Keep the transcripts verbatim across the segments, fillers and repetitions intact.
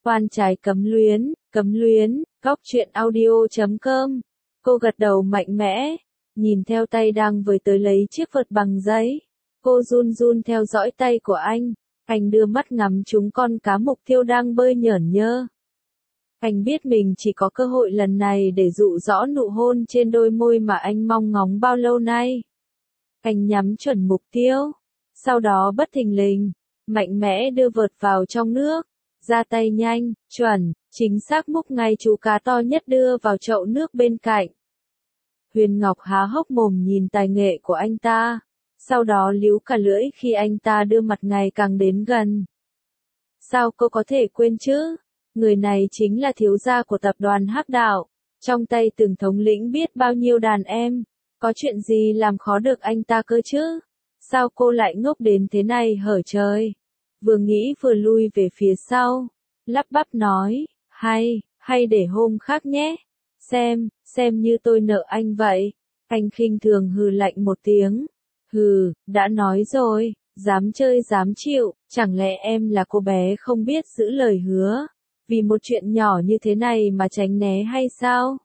Oan trái cấm luyến, cấm luyến, góc truyện audio chấm com. Cô gật đầu mạnh mẽ, nhìn theo tay đang với tới lấy chiếc vợt bằng giấy. Cô run run theo dõi tay của anh, anh đưa mắt ngắm trúng con cá mục tiêu đang bơi nhởn nhơ. Anh biết mình chỉ có cơ hội lần này để dụ dỗ nụ hôn trên đôi môi mà anh mong ngóng bao lâu nay. Anh nhắm chuẩn mục tiêu, sau đó bất thình lình, mạnh mẽ đưa vợt vào trong nước, ra tay nhanh, chuẩn, chính xác múc ngay chú cá to nhất đưa vào chậu nước bên cạnh. Huyền Ngọc há hốc mồm nhìn tài nghệ của anh ta, sau đó líu cả lưỡi khi anh ta đưa mặt ngày càng đến gần. Sao cô có thể quên chứ? Người này chính là thiếu gia của tập đoàn Hắc Đạo, trong tay từng thống lĩnh biết bao nhiêu đàn em, có chuyện gì làm khó được anh ta cơ chứ? Sao cô lại ngốc đến thế này hở trời? Vừa nghĩ vừa lui về phía sau, lắp bắp nói, hay, hay để hôm khác nhé. Xem, xem như tôi nợ anh vậy. Anh khinh thường hừ lạnh một tiếng. Hừ, đã nói rồi, dám chơi dám chịu, chẳng lẽ em là cô bé không biết giữ lời hứa? Vì một chuyện nhỏ như thế này mà tránh né hay sao?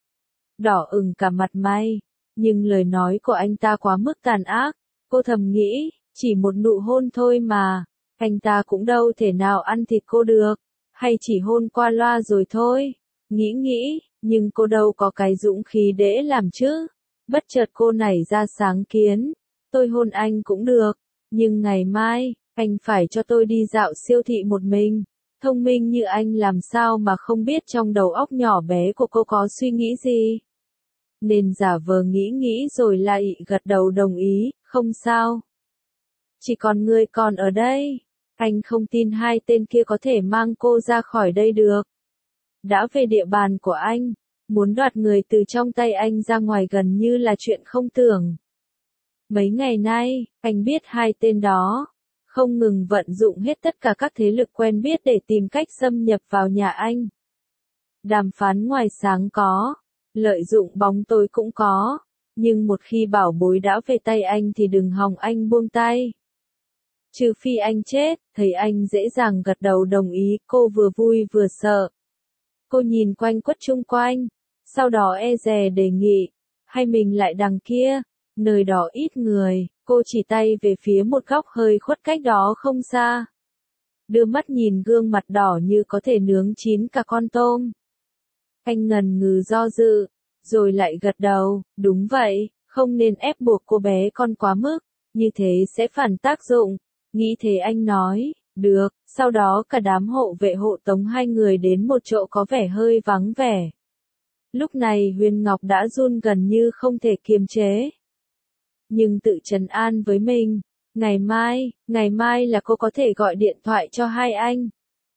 Đỏ ửng cả mặt mày, nhưng lời nói của anh ta quá mức tàn ác. Cô thầm nghĩ, chỉ một nụ hôn thôi mà, anh ta cũng đâu thể nào ăn thịt cô được, hay chỉ hôn qua loa rồi thôi. Nghĩ nghĩ, nhưng cô đâu có cái dũng khí để làm chứ. Bất chợt cô nảy ra sáng kiến, tôi hôn anh cũng được, nhưng ngày mai, anh phải cho tôi đi dạo siêu thị một mình. Thông minh như anh làm sao mà không biết trong đầu óc nhỏ bé của cô có suy nghĩ gì. Nên giả vờ nghĩ nghĩ rồi lại gật đầu đồng ý, không sao. Chỉ còn người còn ở đây, anh không tin hai tên kia có thể mang cô ra khỏi đây được. Đã về địa bàn của anh, muốn đoạt người từ trong tay anh ra ngoài gần như là chuyện không tưởng. Mấy ngày nay, anh biết hai tên đó không ngừng vận dụng hết tất cả các thế lực quen biết để tìm cách xâm nhập vào nhà anh. Đàm phán ngoài sáng có, lợi dụng bóng tối cũng có, nhưng một khi bảo bối đã về tay anh thì đừng hòng anh buông tay. Trừ phi anh chết, thấy anh dễ dàng gật đầu đồng ý, cô vừa vui vừa sợ. Cô nhìn quanh quất chung quanh, sau đó e dè đề nghị, hay mình lại đằng kia, nơi đó ít người. Cô chỉ tay về phía một góc hơi khuất cách đó không xa. Đưa mắt nhìn gương mặt đỏ như có thể nướng chín cả con tôm. Anh ngần ngừ do dự, rồi lại gật đầu, đúng vậy, không nên ép buộc cô bé con quá mức, như thế sẽ phản tác dụng. Nghĩ thế anh nói, được, sau đó cả đám hộ vệ hộ tống hai người đến một chỗ có vẻ hơi vắng vẻ. Lúc này Huyền Ngọc đã run gần như không thể kiềm chế. Nhưng tự trấn an với mình, ngày mai, ngày mai là cô có thể gọi điện thoại cho hai anh.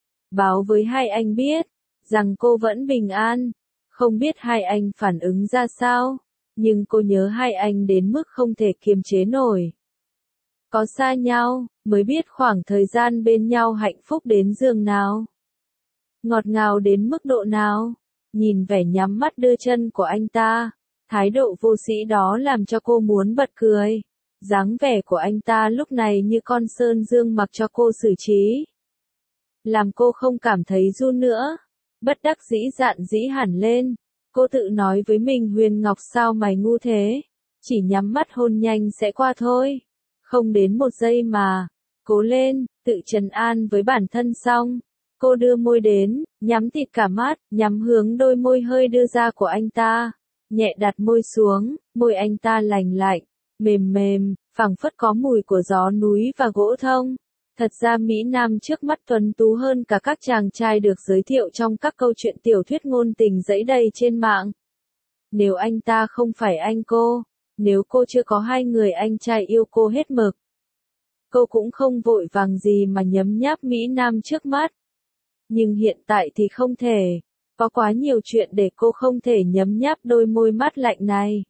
Báo với hai anh biết, rằng cô vẫn bình an, không biết hai anh phản ứng ra sao, nhưng cô nhớ hai anh đến mức không thể kiềm chế nổi. Có xa nhau, mới biết khoảng thời gian bên nhau hạnh phúc đến giường nào. Ngọt ngào đến mức độ nào, nhìn vẻ nhắm mắt đưa chân của anh ta. Thái độ vô sĩ đó làm cho cô muốn bật cười. Dáng vẻ của anh ta lúc này như con sơn dương mặc cho cô xử trí. Làm cô không cảm thấy run nữa. Bất đắc dĩ dạn dĩ hẳn lên. Cô tự nói với mình, Huyền Ngọc sao mày ngu thế? Chỉ nhắm mắt hôn nhanh sẽ qua thôi. Không đến một giây mà. Cố lên, tự trấn an với bản thân xong. Cô đưa môi đến, nhắm thịt cả mắt, nhắm hướng đôi môi hơi đưa ra của anh ta. Nhẹ đặt môi xuống, môi anh ta lành lạnh, mềm mềm, phảng phất có mùi của gió núi và gỗ thông. Thật ra Mỹ Nam trước mắt tuấn tú hơn cả các chàng trai được giới thiệu trong các câu chuyện tiểu thuyết ngôn tình dẫy đầy trên mạng. Nếu anh ta không phải anh cô, nếu cô chưa có hai người anh trai yêu cô hết mực, cô cũng không vội vàng gì mà nhấm nháp Mỹ Nam trước mắt. Nhưng hiện tại thì không thể. Có quá nhiều chuyện để cô không thể nhấm nháp đôi môi mát lạnh này.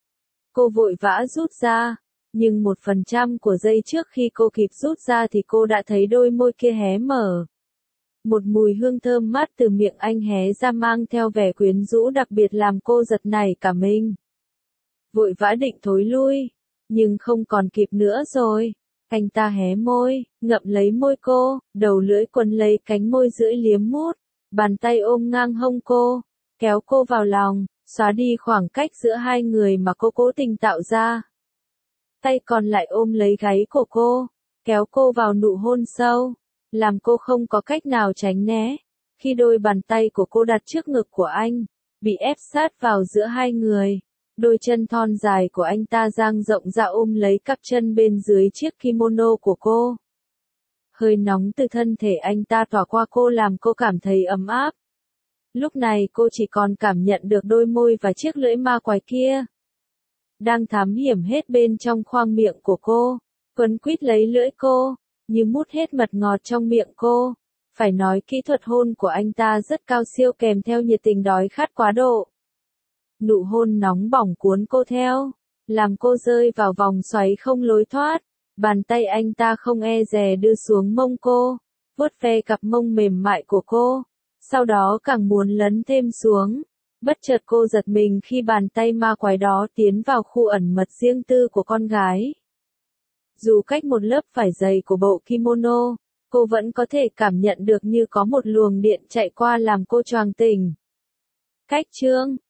Cô vội vã rút ra, nhưng một phần trăm của giây trước khi cô kịp rút ra thì cô đã thấy đôi môi kia hé mở. Một mùi hương thơm mát từ miệng anh hé ra mang theo vẻ quyến rũ đặc biệt làm cô giật nảy cả mình. Vội vã định thối lui, nhưng không còn kịp nữa rồi. Anh ta hé môi, ngậm lấy môi cô, đầu lưỡi quấn lấy cánh môi lưỡi liếm mút, bàn tay ôm ngang hông cô, kéo cô vào lòng, xóa đi khoảng cách giữa hai người mà cô cố tình tạo ra. Tay còn lại ôm lấy gáy của cô, kéo cô vào nụ hôn sâu, làm cô không có cách nào tránh né. Khi đôi bàn tay của cô đặt trước ngực của anh, bị ép sát vào giữa hai người, đôi chân thon dài của anh ta dang rộng ra ôm lấy cặp chân bên dưới chiếc kimono của cô. Hơi nóng từ thân thể anh ta tỏa qua cô làm cô cảm thấy ấm áp. Lúc này cô chỉ còn cảm nhận được đôi môi và chiếc lưỡi ma quái kia đang thám hiểm hết bên trong khoang miệng của cô, quấn quýt lấy lưỡi cô, như mút hết mật ngọt trong miệng cô. Phải nói kỹ thuật hôn của anh ta rất cao siêu kèm theo nhiệt tình đói khát quá độ. Nụ hôn nóng bỏng cuốn cô theo, làm cô rơi vào vòng xoáy không lối thoát. Bàn tay anh ta không e dè đưa xuống mông cô, vuốt ve cặp mông mềm mại của cô, sau đó càng muốn lấn thêm xuống. Bất chợt cô giật mình khi bàn tay ma quái đó tiến vào khu ẩn mật riêng tư của con gái. Dù cách một lớp vải dày của bộ kimono, cô vẫn có thể cảm nhận được như có một luồng điện chạy qua làm cô choàng tỉnh. Cách chương